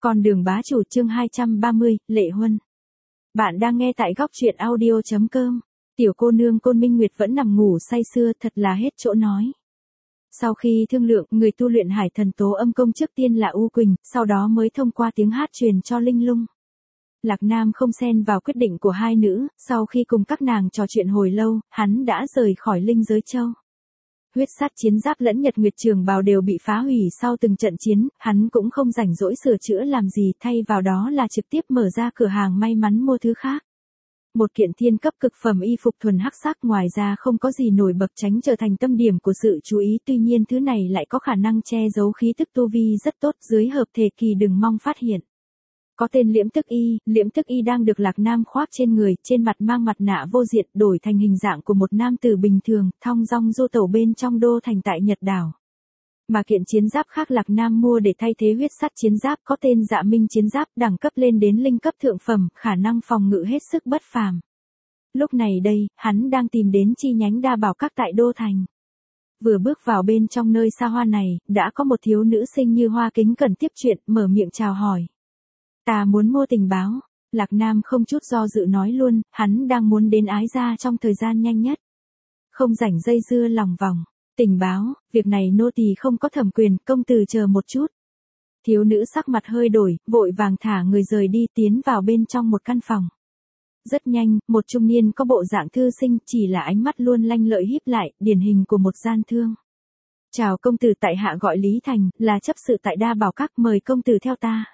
Con đường bá chủ chương 230, Lệ Huân. Bạn đang nghe tại góc truyện audio.com. Tiểu cô nương Côn Minh Nguyệt vẫn nằm ngủ say sưa, thật là hết chỗ nói. Sau khi thương lượng, người tu luyện Hải Thần Tố Âm Công trước tiên là U Quỳnh, sau đó mới thông qua tiếng hát truyền cho Linh Lung. Lạc Nam không xen vào quyết định của hai nữ, sau khi cùng các nàng trò chuyện hồi lâu, hắn đã rời khỏi Linh Giới Châu. Huyết sát chiến giáp lẫn Nhật Nguyệt Trường bào đều bị phá hủy sau từng trận chiến, hắn cũng không rảnh rỗi sửa chữa làm gì, thay vào đó là trực tiếp mở ra cửa hàng may mắn mua thứ khác. Một kiện thiên cấp cực phẩm y phục thuần hắc sắc, ngoài ra không có gì nổi bật, tránh trở thành tâm điểm của sự chú ý, tuy nhiên thứ này lại có khả năng che giấu khí tức tu vi rất tốt, dưới hợp thể kỳ đừng mong phát hiện. Có tên Liễm Tức Y đang được Lạc Nam khoác trên người, trên mặt mang mặt nạ vô diện, đổi thành hình dạng của một nam tử bình thường, thong dong du tẩu bên trong đô thành tại Nhật đảo. Mà kiện chiến giáp khác Lạc Nam mua để thay thế huyết sắt chiến giáp, có tên Dạ Minh chiến giáp, đẳng cấp lên đến linh cấp thượng phẩm, khả năng phòng ngự hết sức bất phàm. Lúc này đây, hắn đang tìm đến chi nhánh Đa Bảo Các tại đô thành. Vừa bước vào bên trong nơi xa hoa này, đã có một thiếu nữ xinh như hoa kính cẩn tiếp chuyện, mở miệng chào hỏi. Ta muốn mua tình báo. Lạc Nam không chút do dự nói luôn, hắn đang muốn đến Ái Gia trong thời gian nhanh nhất. Không rảnh dây dưa lòng vòng. Tình báo, việc này nô tỳ không có thẩm quyền, công tử chờ một chút. Thiếu nữ sắc mặt hơi đổi, vội vàng thả người rời đi, tiến vào bên trong một căn phòng. Rất nhanh, một trung niên có bộ dạng thư sinh, chỉ là ánh mắt luôn lanh lợi híp lại, điển hình của một gian thương. Chào công tử, tại hạ gọi Lý Thành, là chấp sự tại Đa Bảo Các, mời công tử theo ta.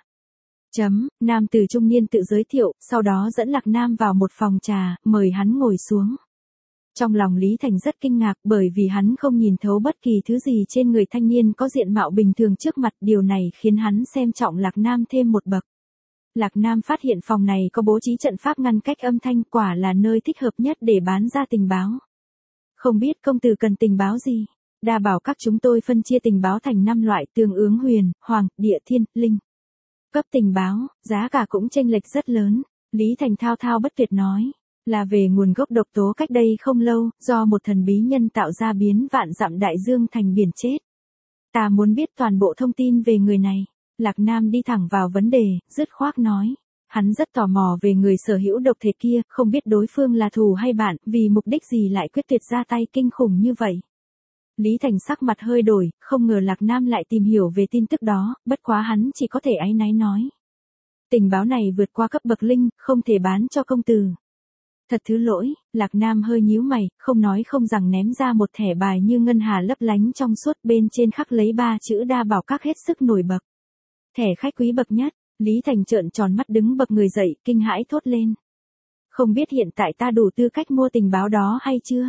Nam tử trung niên tự giới thiệu, sau đó dẫn Lạc Nam vào một phòng trà, mời hắn ngồi xuống. Trong lòng Lý Thành rất kinh ngạc, bởi vì hắn không nhìn thấu bất kỳ thứ gì trên người thanh niên có diện mạo bình thường trước mặt, điều này khiến hắn xem trọng Lạc Nam thêm một bậc. Lạc Nam phát hiện phòng này có bố trí trận pháp ngăn cách âm thanh, quả là nơi thích hợp nhất để bán ra tình báo. Không biết công tử cần tình báo gì? Đa Bảo Các chúng tôi phân chia tình báo thành 5 loại, tương ứng huyền, hoàng, địa, thiên, linh. Cấp tình báo, giá cả cũng chênh lệch rất lớn. Lý Thành thao thao bất tuyệt nói, là về nguồn gốc độc tố cách đây không lâu, do một thần bí nhân tạo ra biến vạn dặm đại dương thành biển chết. Ta muốn biết toàn bộ thông tin về người này. Lạc Nam đi thẳng vào vấn đề, dứt khoát nói. Hắn rất tò mò về người sở hữu độc thể kia, không biết đối phương là thù hay bạn, vì mục đích gì lại quyết tuyệt ra tay kinh khủng như vậy. Lý Thành sắc mặt hơi đổi, không ngờ Lạc Nam lại tìm hiểu về tin tức đó, bất quá hắn chỉ có thể áy náy nói. Tình báo này vượt qua cấp bậc linh, không thể bán cho công tử. Thật thứ lỗi, Lạc Nam hơi nhíu mày, không nói không rằng ném ra một thẻ bài như ngân hà lấp lánh trong suốt, bên trên khắc lấy 3 chữ Đa Bảo Các hết sức nổi bật. Thẻ khách quý bậc nhất. Lý Thành trợn tròn mắt đứng bật người dậy, kinh hãi thốt lên. Không biết hiện tại ta đủ tư cách mua tình báo đó hay chưa?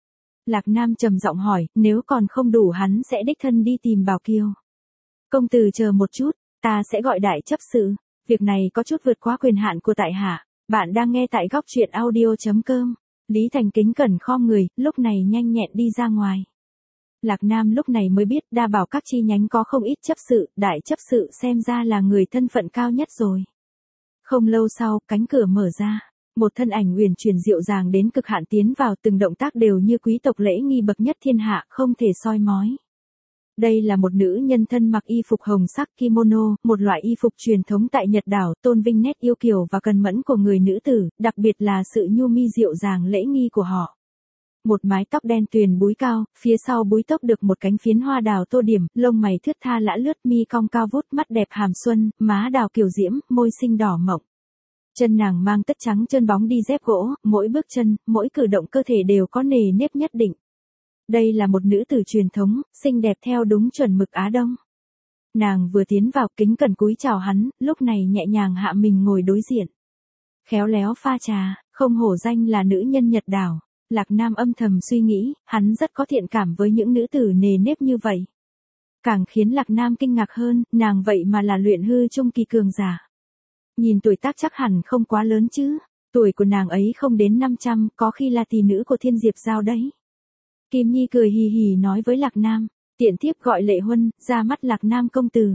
Lạc Nam trầm giọng hỏi, nếu còn không đủ hắn sẽ đích thân đi tìm Bảo Kiều. Công tử chờ một chút, ta sẽ gọi đại chấp sự. Việc này có chút vượt quá quyền hạn của tại hạ. Bạn đang nghe tại góc truyện audio.com. Lý Thành kính cẩn khom người, lúc này nhanh nhẹn đi ra ngoài. Lạc Nam lúc này mới biết Đa Bảo Các chi nhánh có không ít chấp sự, đại chấp sự xem ra là người thân phận cao nhất rồi. Không lâu sau, cánh cửa mở ra. Một thân ảnh uyển chuyển dịu dàng đến cực hạn tiến vào, từng động tác đều như quý tộc lễ nghi bậc nhất thiên hạ, không thể soi mói. Đây là một nữ nhân thân mặc y phục hồng sắc kimono, một loại y phục truyền thống tại Nhật đảo, tôn vinh nét yêu kiều và cần mẫn của người nữ tử, đặc biệt là sự nhu mi dịu dàng lễ nghi của họ. Một mái tóc đen tuyền búi cao, phía sau búi tóc được một cánh phiến hoa đào tô điểm, lông mày thướt tha lã lướt, mi cong cao vút, mắt đẹp hàm xuân, má đào kiều diễm, môi xinh đỏ mọng. Chân nàng mang tất trắng trơn bóng đi dép gỗ, mỗi bước chân, mỗi cử động cơ thể đều có nề nếp nhất định. Đây là một nữ tử truyền thống, xinh đẹp theo đúng chuẩn mực Á Đông. Nàng vừa tiến vào, kính cẩn cúi chào hắn, lúc này nhẹ nhàng hạ mình ngồi đối diện. Khéo léo pha trà, không hổ danh là nữ nhân Nhật đảo. Lạc Nam âm thầm suy nghĩ, hắn rất có thiện cảm với những nữ tử nề nếp như vậy. Càng khiến Lạc Nam kinh ngạc hơn, nàng vậy mà là luyện hư trung kỳ cường giả. Nhìn tuổi tác chắc hẳn không quá lớn chứ, tuổi của nàng ấy không đến 500, có khi là tỷ nữ của Thiên Diệp Giao đấy. Kim Nhi cười hì hì nói với Lạc Nam, tiện thiếp gọi Lệ Huân, ra mắt Lạc Nam công tử.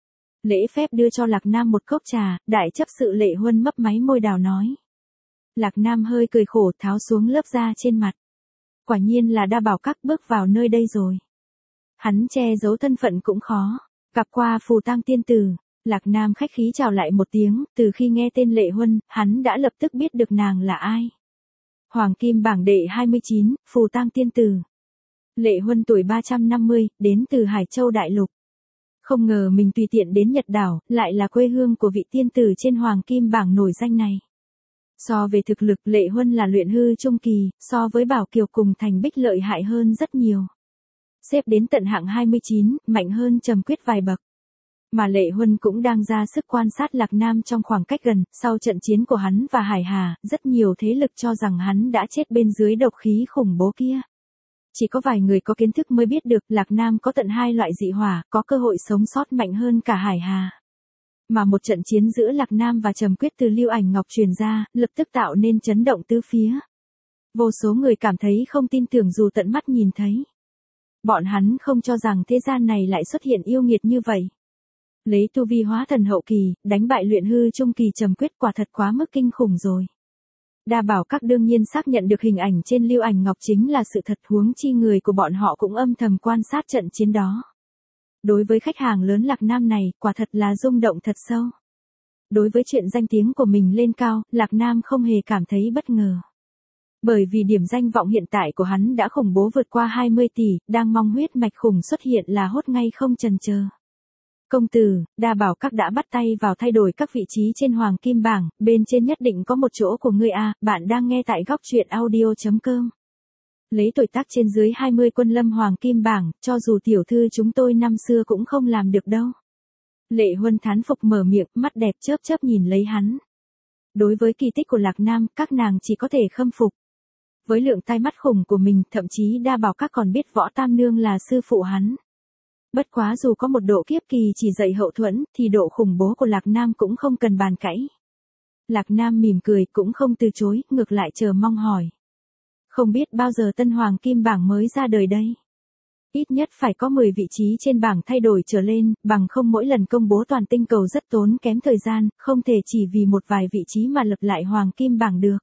Lễ phép đưa cho Lạc Nam một cốc trà, đại chấp sự Lệ Huân mấp máy môi đào nói. Lạc Nam hơi cười khổ tháo xuống lớp da trên mặt. Quả nhiên là Đa Bảo Các, bước vào nơi đây rồi. Hắn che giấu thân phận cũng khó, gặp qua phù tang tiên tử. Lạc Nam khách khí chào lại một tiếng, từ khi nghe tên Lệ Huân, hắn đã lập tức biết được nàng là ai. Hoàng kim bảng đệ 29, Phù Tang tiên tử. Lệ Huân tuổi 350, đến từ Hải Châu Đại Lục. Không ngờ mình tùy tiện đến Nhật Đảo, lại là quê hương của vị tiên tử trên hoàng kim bảng nổi danh này. So về thực lực, Lệ Huân là luyện hư trung kỳ, so với Bảo Kiều cùng Thành Bích lợi hại hơn rất nhiều. Xếp đến tận hạng 29, mạnh hơn Trầm Quyết vài bậc. Mà Lệ Huân cũng đang ra sức quan sát Lạc Nam trong khoảng cách gần, sau trận chiến của hắn và Hải Hà, rất nhiều thế lực cho rằng hắn đã chết bên dưới độc khí khủng bố kia. Chỉ có vài người có kiến thức mới biết được Lạc Nam có tận 2 loại dị hỏa, có cơ hội sống sót mạnh hơn cả Hải Hà. Mà một trận chiến giữa Lạc Nam và Trầm Quyết từ Lưu Ảnh Ngọc truyền ra, lập tức tạo nên chấn động tứ phía. Vô số người cảm thấy không tin tưởng dù tận mắt nhìn thấy. Bọn hắn không cho rằng thế gian này lại xuất hiện yêu nghiệt như vậy. Lấy tu vi hóa thần hậu kỳ, đánh bại luyện hư trung kỳ Trầm Quyết quả thật quá mức kinh khủng rồi. Đa Bảo Các đương nhiên xác nhận được hình ảnh trên Lưu Ảnh Ngọc chính là sự thật, huống chi người của bọn họ cũng âm thầm quan sát trận chiến đó. Đối với khách hàng lớn Lạc Nam này, quả thật là rung động thật sâu. Đối với chuyện danh tiếng của mình lên cao, Lạc Nam không hề cảm thấy bất ngờ. Bởi vì điểm danh vọng hiện tại của hắn đã khủng bố vượt qua 20 tỷ, đang mong huyết mạch khủng xuất hiện là hốt ngay không chần chờ. Công tử, Đa Bảo Các đã bắt tay vào thay đổi các vị trí trên hoàng kim bảng, bên trên nhất định có một chỗ của ngươi à, bạn đang nghe tại góc truyện audio.com. Lấy tuổi tác trên dưới 20 quân lâm hoàng kim bảng, cho dù tiểu thư chúng tôi năm xưa cũng không làm được đâu. Lệ Huân thán phục mở miệng, mắt đẹp chớp chớp nhìn lấy hắn. Đối với kỳ tích của Lạc Nam, các nàng chỉ có thể khâm phục. Với lượng tai mắt khủng của mình, thậm chí Đa Bảo Các còn biết Võ Tam Nương là sư phụ hắn. Bất quá dù có một độ kiếp kỳ chỉ dạy hậu thuẫn, thì độ khủng bố của Lạc Nam cũng không cần bàn cãi. Lạc Nam mỉm cười cũng không từ chối, ngược lại chờ mong hỏi. Không biết bao giờ tân hoàng kim bảng mới ra đời đây? Ít nhất phải có 10 vị trí trên bảng thay đổi trở lên, bằng không mỗi lần công bố toàn tinh cầu rất tốn kém thời gian, không thể chỉ vì một vài vị trí mà lập lại hoàng kim bảng được.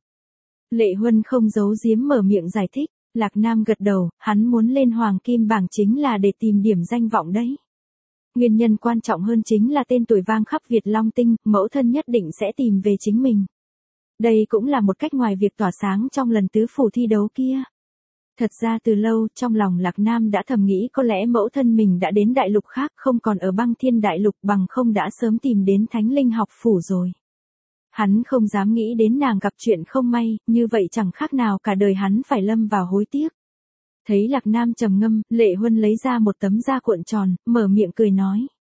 Lệ Huân không giấu giếm mở miệng giải thích. Lạc Nam gật đầu, hắn muốn lên hoàng kim bảng chính là để tìm điểm danh vọng đấy. Nguyên nhân quan trọng hơn chính là tên tuổi vang khắp Việt Long Tinh, mẫu thân nhất định sẽ tìm về chính mình. Đây cũng là một cách ngoài việc tỏa sáng trong lần tứ phủ thi đấu kia. Thật ra từ lâu, trong lòng Lạc Nam đã thầm nghĩ có lẽ mẫu thân mình đã đến đại lục khác, không còn ở Băng Thiên Đại Lục, bằng không đã sớm tìm đến Thánh Linh học phủ rồi. Hắn không dám nghĩ đến nàng gặp chuyện không may, như vậy chẳng khác nào cả đời hắn phải lâm vào hối tiếc. Thấy Lạc Nam trầm ngâm, Lệ Huân lấy ra một tấm da cuộn tròn, mở miệng cười nói.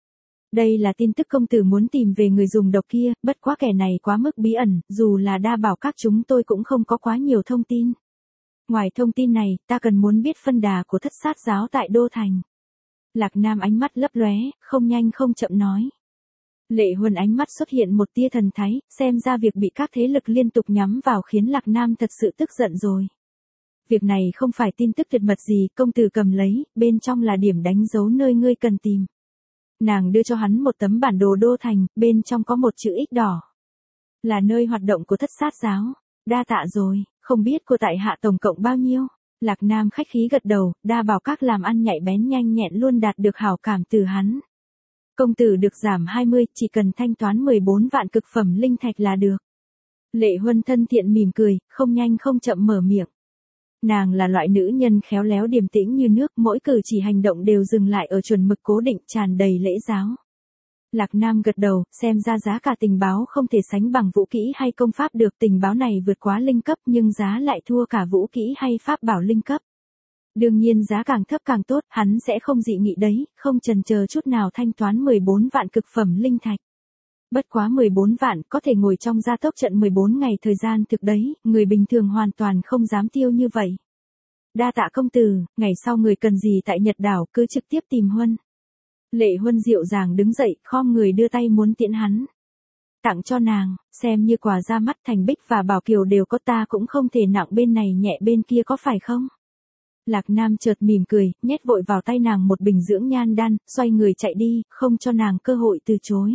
Đây là tin tức công tử muốn tìm về người dùng độc kia, bất quá kẻ này quá mức bí ẩn, dù là Đa Bảo Các chúng tôi cũng không có quá nhiều thông tin. Ngoài thông tin này, ta cần muốn biết phân đà của Thất Sát giáo tại Đô Thành. Lạc Nam ánh mắt lấp lóe, không nhanh không chậm nói. Lệ Huân ánh mắt xuất hiện một tia thần thái, xem ra việc bị các thế lực liên tục nhắm vào khiến Lạc Nam thật sự tức giận rồi. Việc này không phải tin tức tuyệt mật gì, công tử cầm lấy, bên trong là điểm đánh dấu nơi ngươi cần tìm. Nàng đưa cho hắn một tấm bản đồ Đô Thành, bên trong có một chữ X đỏ. Là nơi hoạt động của Thất Sát giáo. Đa tạ rồi, không biết của tại hạ tổng cộng bao nhiêu. Lạc Nam khách khí gật đầu, Đa Bảo Các làm ăn nhạy bén nhanh nhẹn luôn đạt được hảo cảm từ hắn. Công tử được giảm 20, chỉ cần thanh toán 14 vạn cực phẩm linh thạch là được. Lệ Huân thân thiện mỉm cười, không nhanh không chậm mở miệng. Nàng là loại nữ nhân khéo léo điềm tĩnh như nước, mỗi cử chỉ hành động đều dừng lại ở chuẩn mực cố định, tràn đầy lễ giáo. Lạc Nam gật đầu, xem ra giá cả tình báo không thể sánh bằng vũ kỹ hay công pháp được, tình báo này vượt quá linh cấp nhưng giá lại thua cả vũ kỹ hay pháp bảo linh cấp. Đương nhiên giá càng thấp càng tốt, hắn sẽ không dị nghị đấy, không chần chờ chút nào thanh toán 14 vạn cực phẩm linh thạch. Bất quá 14 vạn có thể ngồi trong gia tốc trận 14 ngày thời gian thực đấy, người bình thường hoàn toàn không dám tiêu như vậy. Đa tạ công tử, ngày sau người cần gì tại Nhật Đảo cứ trực tiếp tìm Huân. Lệ Huân dịu dàng đứng dậy, khom người đưa tay muốn tiễn hắn. Tặng cho nàng, xem như quà ra mắt. Thành Bích và Bảo Kiều đều có, ta cũng không thể nặng bên này nhẹ bên kia có phải không? Lạc Nam chợt mỉm cười, nhét vội vào tay nàng một bình dưỡng nhan đan, xoay người chạy đi, không cho nàng cơ hội từ chối.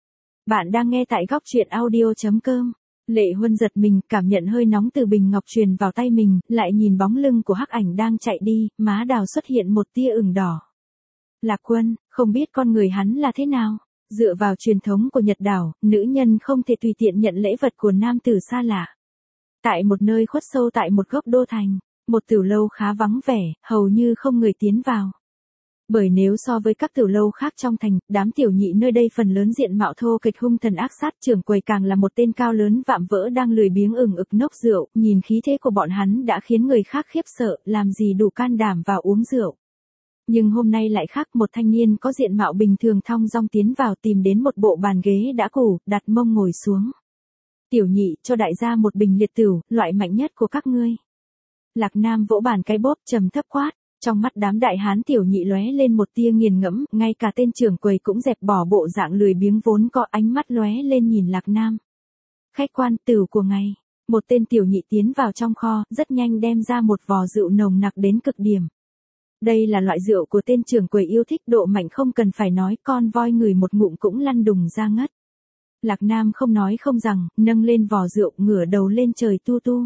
Bạn đang nghe tại góc truyện audio.com. Lệ Huân giật mình, cảm nhận hơi nóng từ bình ngọc truyền vào tay mình, lại nhìn bóng lưng của Hắc Ảnh đang chạy đi, má đào xuất hiện một tia ửng đỏ. Lạc Quân, không biết con người hắn là thế nào? Dựa vào truyền thống của Nhật đảo, nữ nhân không thể tùy tiện nhận lễ vật của nam tử xa lạ. Tại một nơi khuất sâu tại một góc đô thành, một tiểu lâu khá vắng vẻ, hầu như không người tiến vào. Bởi nếu so với các tiểu lâu khác trong thành, đám tiểu nhị nơi đây phần lớn diện mạo thô kịch hung thần ác sát, trưởng quầy càng là một tên cao lớn vạm vỡ đang lười biếng ực nốc rượu, nhìn khí thế của bọn hắn đã khiến người khác khiếp sợ, làm gì đủ can đảm vào uống rượu. Nhưng hôm nay lại khác, một thanh niên có diện mạo bình thường thong dong tiến vào tìm đến một bộ bàn ghế đã cũ, đặt mông ngồi xuống. Tiểu nhị, cho đại gia một bình liệt tửu, loại mạnh nhất của các ngươi. Lạc Nam vỗ bàn cái bóp trầm thấp quát. Trong mắt đám đại hán tiểu nhị lóe lên một tia nghiền ngẫm, ngay cả tên trưởng quầy cũng dẹp bỏ bộ dạng lười biếng vốn có, ánh mắt lóe lên nhìn Lạc Nam. Khách quan, tửu của ngài. Một tên tiểu nhị tiến vào trong kho, rất nhanh đem ra một vò rượu nồng nặc đến cực điểm. Đây là loại rượu của tên trưởng quầy yêu thích, độ mạnh không cần phải nói, con voi người một ngụm cũng lăn đùng ra ngất. Lạc Nam không nói không rằng, nâng lên vò rượu, ngửa đầu lên trời tu tu.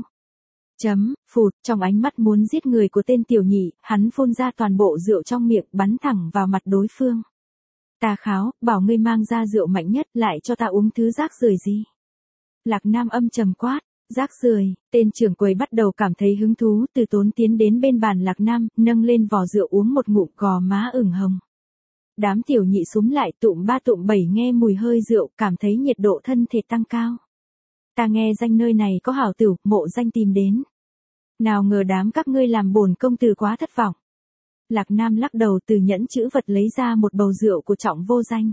Phụt, trong ánh mắt muốn giết người của tên tiểu nhị, hắn phun ra toàn bộ rượu trong miệng, bắn thẳng vào mặt đối phương. Ta kháo, bảo ngươi mang ra rượu mạnh nhất, lại cho ta uống thứ rác rưởi gì. Lạc Nam âm trầm quát, rác rưởi. Tên trưởng quầy bắt đầu cảm thấy hứng thú, từ tốn tiến đến bên bàn Lạc Nam, nâng lên vò rượu uống một ngụm, gò má ửng hồng. Đám tiểu nhị xúm lại tụm ba tụm bảy nghe mùi hơi rượu, cảm thấy nhiệt độ thân thể tăng cao. Ta nghe danh nơi này có hảo tửu, mộ danh tìm đến. Nào ngờ đám các ngươi làm bổn công tử quá thất vọng. Lạc Nam lắc đầu, từ nhẫn chữ vật lấy ra một bầu rượu của Trọng Vô Danh.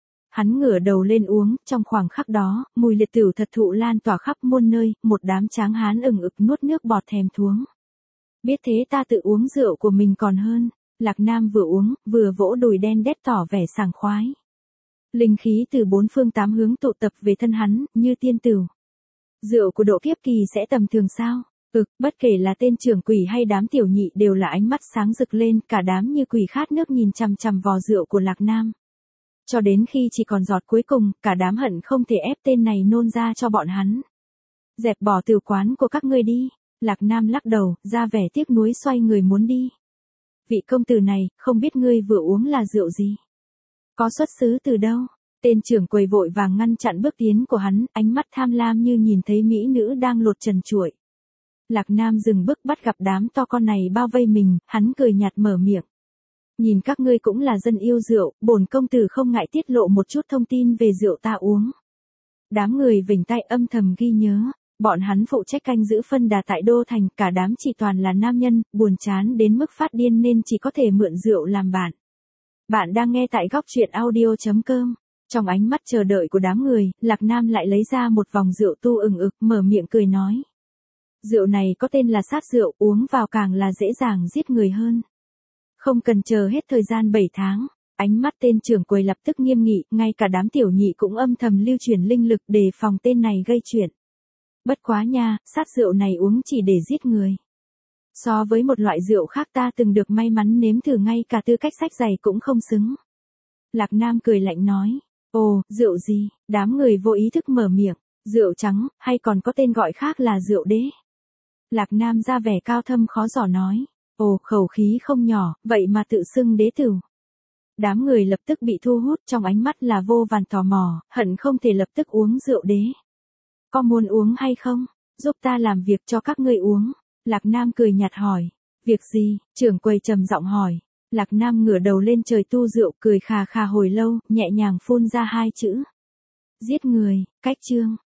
Hắn ngửa đầu lên uống, trong khoảng khắc đó, mùi liệt tửu thật thụ lan tỏa khắp muôn nơi, một đám tráng hán ực nuốt nước bọt thèm thuống. Biết thế ta tự uống rượu của mình còn hơn. Lạc Nam vừa uống, vừa vỗ đùi đen đét tỏ vẻ sảng khoái. Linh khí từ bốn phương tám hướng tụ tập về thân hắn, như tiên tửu. Rượu của Độ Kiếp Kỳ sẽ tầm thường sao? Bất kể là tên trưởng quỷ hay đám tiểu nhị đều là ánh mắt sáng rực lên, cả đám như quỷ khát nước nhìn chằm chằm vò rượu của Lạc Nam. Cho đến khi chỉ còn giọt cuối cùng, cả đám hận không thể ép tên này nôn ra cho bọn hắn. Dẹp bỏ tửu quán của các ngươi đi. Lạc Nam lắc đầu, ra vẻ tiếc nuối xoay người muốn đi. Vị công tử này, không biết ngươi vừa uống là rượu gì? Có xuất xứ từ đâu? Tên trưởng quầy vội vàng ngăn chặn bước tiến của hắn, ánh mắt tham lam như nhìn thấy mỹ nữ đang lột trần trụi. Lạc Nam dừng bước, bắt gặp đám to con này bao vây mình, hắn cười nhạt mở miệng. Nhìn các ngươi cũng là dân yêu rượu, bổn công tử không ngại tiết lộ một chút thông tin về rượu ta uống. Đám người vểnh tay âm thầm ghi nhớ, bọn hắn phụ trách canh giữ phân đà tại đô thành, cả đám chỉ toàn là nam nhân, buồn chán đến mức phát điên nên chỉ có thể mượn rượu làm bạn. Bạn đang nghe tại góc truyện audio.com. Trong ánh mắt chờ đợi của đám người, Lạc Nam lại lấy ra một vòng rượu tu mở miệng cười nói. Rượu này có tên là sát rượu, uống vào càng là dễ dàng giết người hơn. Không cần chờ hết thời gian 7 tháng, ánh mắt tên trưởng quầy lập tức nghiêm nghị, ngay cả đám tiểu nhị cũng âm thầm lưu truyền linh lực đề phòng tên này gây chuyện. Bất quá nha, sát rượu này uống chỉ để giết người. So với một loại rượu khác ta từng được may mắn nếm thử ngay cả tư cách sách giày cũng không xứng. Lạc Nam cười lạnh nói, ồ, rượu gì? Đám người vô ý thức mở miệng, rượu trắng, hay còn có tên gọi khác là rượu đế. Lạc Nam ra vẻ cao thâm khó dò nói, ồ, khẩu khí không nhỏ, vậy mà tự xưng đế tử. Đám người lập tức bị thu hút, trong ánh mắt là vô vàn tò mò, hận không thể lập tức uống rượu đế. Có muốn uống hay không? Giúp ta làm việc cho các ngươi uống. Lạc Nam cười nhạt hỏi, việc gì? Trưởng quầy trầm giọng hỏi. Lạc Nam ngửa đầu lên trời tu rượu, cười khà khà hồi lâu, nhẹ nhàng phun ra hai chữ. Giết người. Cách chương.